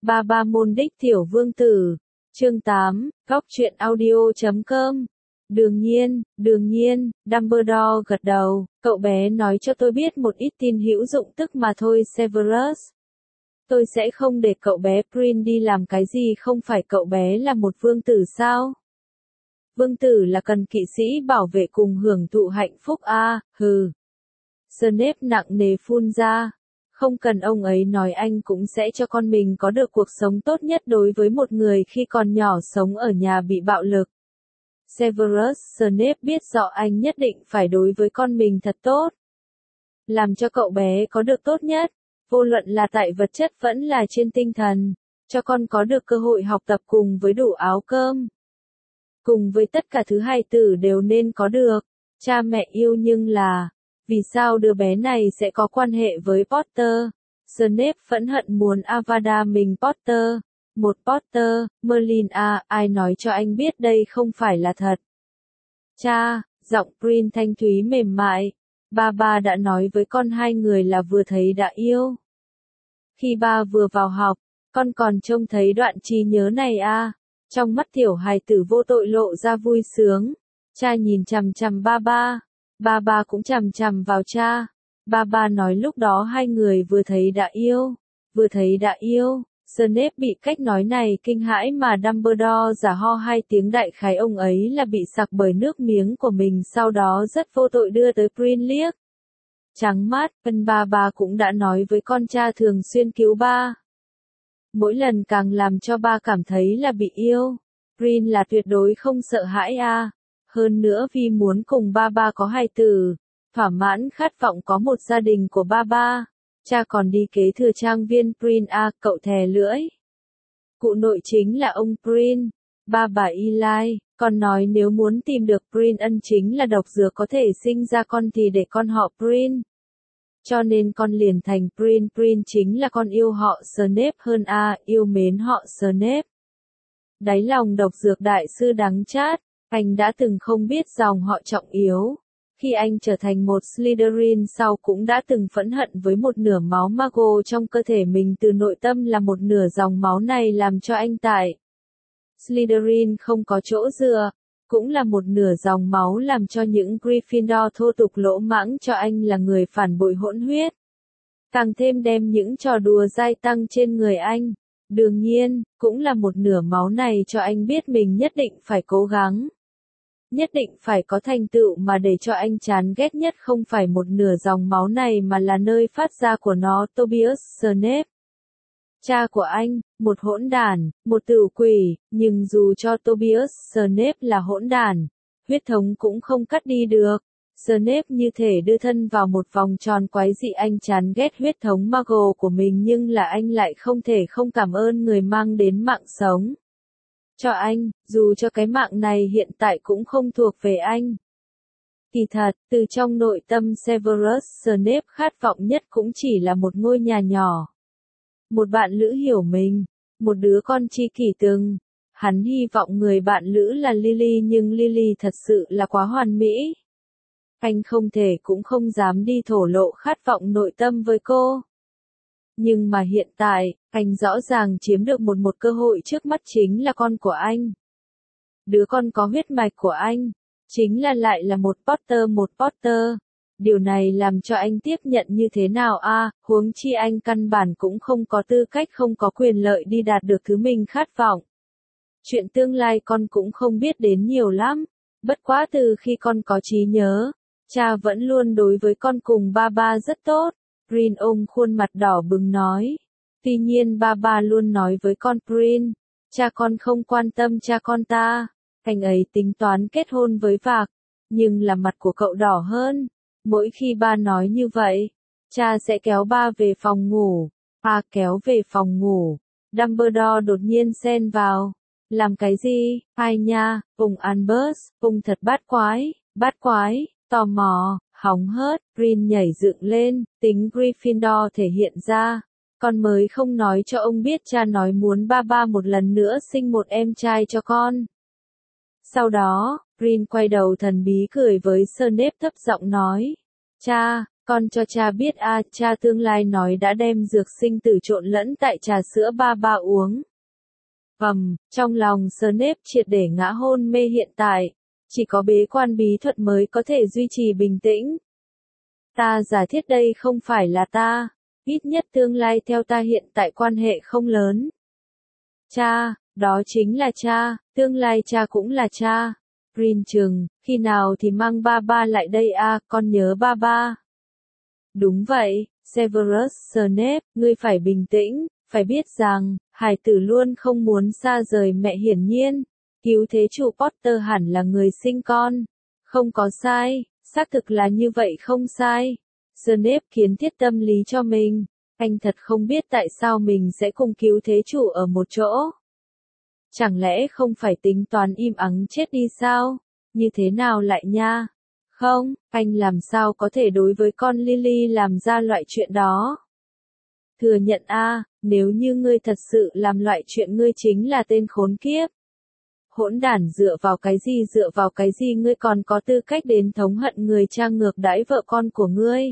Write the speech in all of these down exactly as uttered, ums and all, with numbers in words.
Ba ba môn đích tiểu vương tử. Chương tám, góc truyện audio chấm com. Đương nhiên, đương nhiên, Dumbledore gật đầu, cậu bé nói cho tôi biết một ít tin hữu dụng tức mà thôi Severus. Tôi sẽ không để cậu bé Prin đi làm cái gì không phải cậu bé là một vương tử sao? Vương tử là cần kỵ sĩ bảo vệ cùng hưởng thụ hạnh phúc a, à, hừ. Snape nặng nề phun ra. Không cần ông ấy nói anh cũng sẽ cho con mình có được cuộc sống tốt nhất đối với một người khi còn nhỏ sống ở nhà bị bạo lực. Severus Snape biết rõ anh nhất định phải đối với con mình thật tốt. Làm cho cậu bé có được tốt nhất, vô luận là tại vật chất vẫn là trên tinh thần, cho con có được cơ hội học tập cùng với đủ áo cơm. Cùng với tất cả thứ hài tử đều nên có được, cha mẹ yêu nhưng là, vì sao đứa bé này sẽ có quan hệ với Potter? Snape phẫn hận muốn Avada mình Potter. Một Potter, Merlin à, ai nói cho anh biết đây không phải là thật? Cha, giọng Prin thanh thúy mềm mại. Ba ba đã nói với con hai người là vừa thấy đã yêu. Khi ba vừa vào học, con còn trông thấy đoạn trí nhớ này à? Trong mắt tiểu hài tử vô tội lộ ra vui sướng. Cha nhìn chằm chằm ba ba. Ba ba cũng chằm chằm vào cha. Ba ba nói lúc đó hai người vừa thấy đã yêu. Vừa thấy đã yêu. Snape bị cách nói này kinh hãi mà Dumbledore giả ho hai tiếng đại khái ông ấy là bị sặc bởi nước miếng của mình sau đó rất vô tội đưa tới Prin liếc. Trắng mắt, ân ba ba cũng đã nói với con cha thường xuyên cứu ba. Mỗi lần càng làm cho ba cảm thấy là bị yêu. Prin là tuyệt đối không sợ hãi a. Hơn nữa vì muốn cùng ba ba có hài tử, thỏa mãn khát vọng có một gia đình của ba ba. Cha còn đi kế thừa trang viên Prin a, cậu thè lưỡi. Cụ nội chính là ông Prin, ba bà Eli, con nói nếu muốn tìm được Prin ân chính là độc dược có thể sinh ra con thì để con họ Prin. Cho nên con liền thành Prin, Prin chính là con yêu họ Snape hơn a, yêu mến họ Snape. Đáy lòng độc dược đại sư đắng chát, anh đã từng không biết dòng họ trọng yếu. Khi anh trở thành một Slytherin sau cũng đã từng phẫn hận với một nửa máu Mago trong cơ thể mình từ nội tâm là một nửa dòng máu này làm cho anh tại Slytherin không có chỗ dựa, cũng là một nửa dòng máu làm cho những Gryffindor thô tục lỗ mãng cho anh là người phản bội hỗn huyết. Càng thêm đem những trò đùa dai tăng trên người anh. Đương nhiên, cũng là một nửa máu này cho anh biết mình nhất định phải cố gắng. Nhất định phải có thành tựu mà để cho anh chán ghét nhất không phải một nửa dòng máu này mà là nơi phát ra của nó, Tobias Snape. Cha của anh, một hỗn đản, một tử quỷ, nhưng dù cho Tobias Snape là hỗn đản, huyết thống cũng không cắt đi được. Snape như thể đưa thân vào một vòng tròn quái dị anh chán ghét huyết thống Muggle của mình nhưng là anh lại không thể không cảm ơn người mang đến mạng sống. Cho anh, dù cho cái mạng này hiện tại cũng không thuộc về anh. Kỳ thật, từ trong nội tâm Severus Snape khát vọng nhất cũng chỉ là một ngôi nhà nhỏ. Một bạn lữ hiểu mình, một đứa con tri kỷ từng. Hắn hy vọng người bạn lữ là Lily nhưng Lily thật sự là quá hoàn mỹ. Anh không thể cũng không dám đi thổ lộ khát vọng nội tâm với cô. Nhưng mà hiện tại, anh rõ ràng chiếm được một một cơ hội trước mắt chính là con của anh. Đứa con có huyết mạch của anh, chính là lại là một Potter một Potter. Điều này làm cho anh tiếp nhận như thế nào a, à, huống chi anh căn bản cũng không có tư cách không có quyền lợi đi đạt được thứ mình khát vọng. Chuyện tương lai con cũng không biết đến nhiều lắm, bất quá từ khi con có trí nhớ, cha vẫn luôn đối với con cùng ba ba rất tốt. Prin ôm khuôn mặt đỏ bừng nói. Tuy nhiên ba ba luôn nói với con Prin, cha con không quan tâm cha con ta, anh ấy tính toán kết hôn với Vạc, nhưng là mặt của cậu đỏ hơn. Mỗi khi ba nói như vậy, cha sẽ kéo ba về phòng ngủ, ba kéo về phòng ngủ. Dumbledore đột nhiên xen vào. Làm cái gì, ai nha, vùng Albus, vùng thật bát quái, bát quái, tò mò. Hóng hớt, Prin nhảy dựng lên, tính Gryffindor thể hiện ra. Con mới không nói cho ông biết cha nói muốn ba ba một lần nữa sinh một em trai cho con. Sau đó, Prin quay đầu thần bí cười với Snape thấp giọng nói. Cha, Con cho cha biết a, cha tương lai nói đã đem dược sinh tử trộn lẫn tại trà sữa ba ba uống. Ầm, trong lòng Snape triệt để ngã hôn mê hiện tại. Chỉ có bế quan bí thuật mới có thể duy trì bình tĩnh. Ta giả thiết đây không phải là ta. Ít nhất tương lai theo ta hiện tại quan hệ không lớn. Cha, đó chính là cha, tương lai cha cũng là cha. Green trừng, khi nào thì mang ba ba lại đây a, con nhớ ba ba. Đúng vậy, Severus Snape, ngươi phải bình tĩnh, phải biết rằng, hải tử luôn không muốn xa rời mẹ hiển nhiên. Cứu thế chủ Potter hẳn là người sinh con. Không có sai, xác thực là như vậy không sai. Snape kiến thiết tâm lý cho mình. Anh thật không biết tại sao mình sẽ cùng cứu thế chủ ở một chỗ. Chẳng lẽ không phải tính toán im ắng chết đi sao? Như thế nào lại nha? Không, anh làm sao có thể đối với con Lily làm ra loại chuyện đó? Thừa nhận a, nếu như ngươi thật sự làm loại chuyện ngươi chính là tên khốn kiếp. Hỗn đản, dựa vào cái gì dựa vào cái gì ngươi còn có tư cách đến thống hận người cha ngược đãi vợ con của ngươi?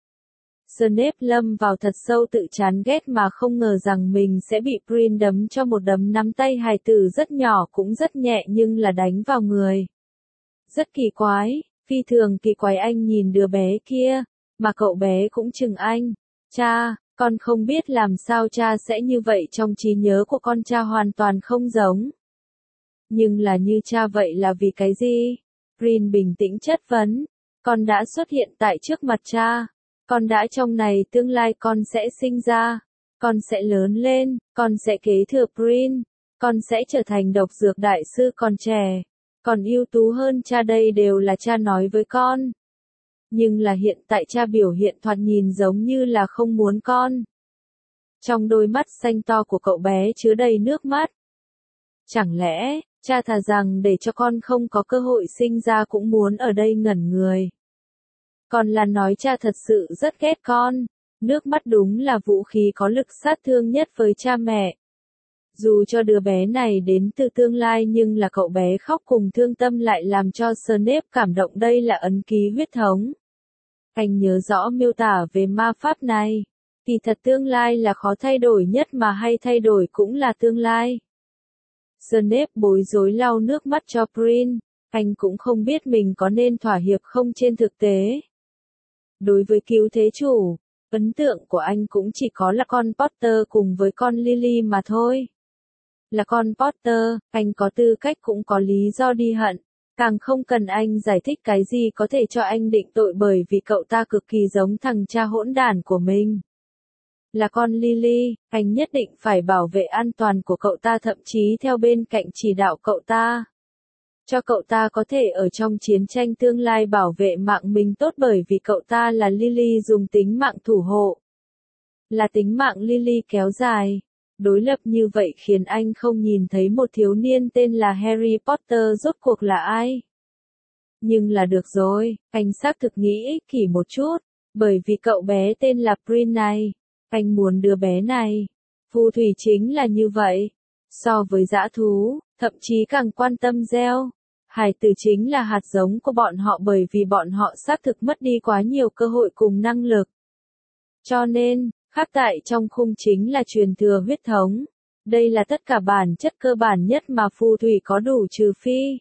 Snape lâm vào thật sâu tự chán ghét mà không ngờ rằng mình sẽ bị Prin đấm cho một đấm nắm tay hài tử rất nhỏ cũng rất nhẹ nhưng là đánh vào người. Rất kỳ quái, phi thường kỳ quái, anh nhìn đứa bé kia, mà cậu bé cũng chừng anh. Cha, con không biết làm sao cha sẽ như vậy, trong trí nhớ của con cha hoàn toàn không giống. Nhưng là như cha vậy là vì cái gì? Prin bình tĩnh chất vấn. Con đã xuất hiện tại trước mặt cha. Con đã trong này tương lai con sẽ sinh ra. Con sẽ lớn lên, con sẽ kế thừa Prin. Con sẽ trở thành độc dược đại sư còn trẻ. Còn ưu tú hơn cha, đây đều là cha nói với con. Nhưng là hiện tại cha biểu hiện thoạt nhìn giống như là không muốn con. Trong đôi mắt xanh to của cậu bé chứa đầy nước mắt. Chẳng lẽ, cha thà rằng để cho con không có cơ hội sinh ra cũng muốn ở đây ngẩn người. Còn là nói cha thật sự rất ghét con. Nước mắt đúng là vũ khí có lực sát thương nhất với cha mẹ. Dù cho đứa bé này đến từ tương lai nhưng là cậu bé khóc cùng thương tâm lại làm cho Snape cảm động, đây là ấn ký huyết thống. Anh nhớ rõ miêu tả về ma pháp này. Kỳ thật tương lai là khó thay đổi nhất mà hay thay đổi cũng là tương lai. Snape bối rối lau nước mắt cho Prin. Anh cũng không biết mình có nên thỏa hiệp không trên thực tế. Đối với cứu thế chủ, ấn tượng của anh cũng chỉ có là con Potter cùng với con Lily mà thôi. Là con Potter, anh có tư cách cũng có lý do đi hận. Càng không cần anh giải thích cái gì có thể cho anh định tội, bởi vì cậu ta cực kỳ giống thằng cha hỗn đản của mình. Là con Lily, anh nhất định phải bảo vệ an toàn của cậu ta, thậm chí theo bên cạnh chỉ đạo cậu ta. Cho cậu ta có thể ở trong chiến tranh tương lai bảo vệ mạng mình tốt, bởi vì cậu ta là Lily dùng tính mạng thủ hộ. Là tính mạng Lily kéo dài. Đối lập như vậy khiến anh không nhìn thấy một thiếu niên tên là Harry Potter rốt cuộc là ai. Nhưng là được rồi, anh xác thực nghĩ ích kỷ một chút, bởi vì cậu bé tên là Prin này. Anh muốn đứa bé này. Phù thủy chính là như vậy. So với dã thú, thậm chí càng quan tâm gieo. Hải tử chính là hạt giống của bọn họ, bởi vì bọn họ xác thực mất đi quá nhiều cơ hội cùng năng lực. Cho nên, khác tại trong khung chính là truyền thừa huyết thống. Đây là tất cả bản chất cơ bản nhất mà phù thủy có đủ, trừ phi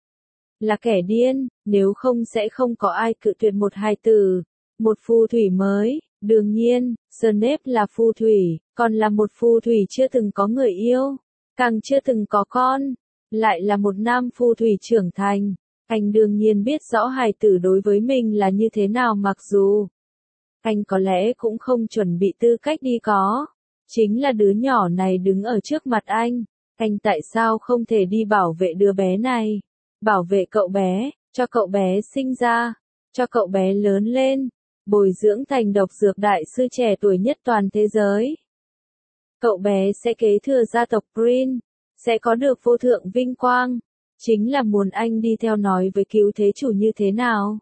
là kẻ điên, nếu không sẽ không có ai cự tuyệt một hài tử, một phù thủy mới. Đương nhiên, Snape là phù thủy, còn là một phù thủy chưa từng có người yêu, càng chưa từng có con, lại là một nam phù thủy trưởng thành. Anh đương nhiên biết rõ hài tử đối với mình là như thế nào, mặc dù anh có lẽ cũng không chuẩn bị tư cách đi có. Chính là đứa nhỏ này đứng ở trước mặt anh, anh tại sao không thể đi bảo vệ đứa bé này, bảo vệ cậu bé, cho cậu bé sinh ra, cho cậu bé lớn lên, bồi dưỡng thành độc dược đại sư trẻ tuổi nhất toàn thế giới. Cậu bé sẽ kế thừa gia tộc Prin, sẽ có được vô thượng vinh quang. Chính là muốn anh đi theo nói với cứu thế chủ như thế nào.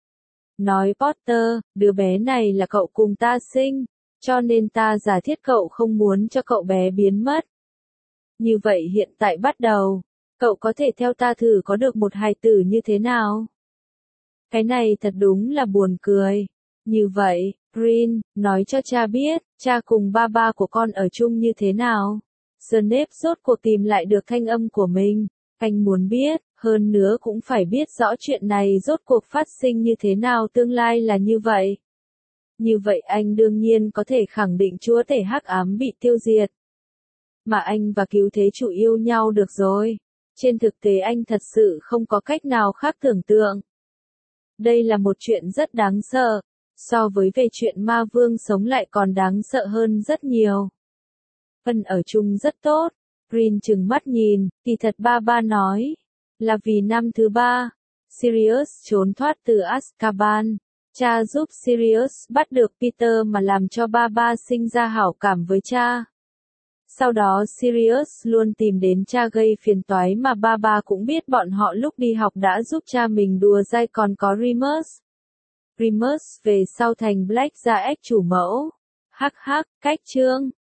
Nói Potter, đứa bé này là cậu cùng ta sinh, cho nên ta giả thiết cậu không muốn cho cậu bé biến mất. Như vậy hiện tại bắt đầu, cậu có thể theo ta thử có được một hài tử như thế nào? Cái này thật đúng là buồn cười. Như vậy, Green, nói cho cha biết, cha cùng ba ba của con ở chung như thế nào. Snape rốt cuộc tìm lại được thanh âm của mình. Anh muốn biết, hơn nữa cũng phải biết rõ chuyện này rốt cuộc phát sinh như thế nào, tương lai là như vậy. Như vậy anh đương nhiên có thể khẳng định chúa tể hắc ám bị tiêu diệt. Mà anh và cứu thế chủ yêu nhau được rồi. Trên thực tế anh thật sự không có cách nào khác tưởng tượng. Đây là một chuyện rất đáng sợ. So với về chuyện ma vương sống lại còn đáng sợ hơn rất nhiều. Phân ở chung rất tốt. Green trừng mắt nhìn, kỳ thật ba ba nói. Là vì năm thứ ba, Sirius trốn thoát từ Azkaban. Cha giúp Sirius bắt được Peter mà làm cho ba ba sinh ra hảo cảm với cha. Sau đó Sirius luôn tìm đến cha gây phiền toái mà ba ba cũng biết bọn họ lúc đi học đã giúp cha mình đùa dai, còn có Remus. Remus về sau thành Blackjack chủ mẫu. Hắc hắc, cách chương.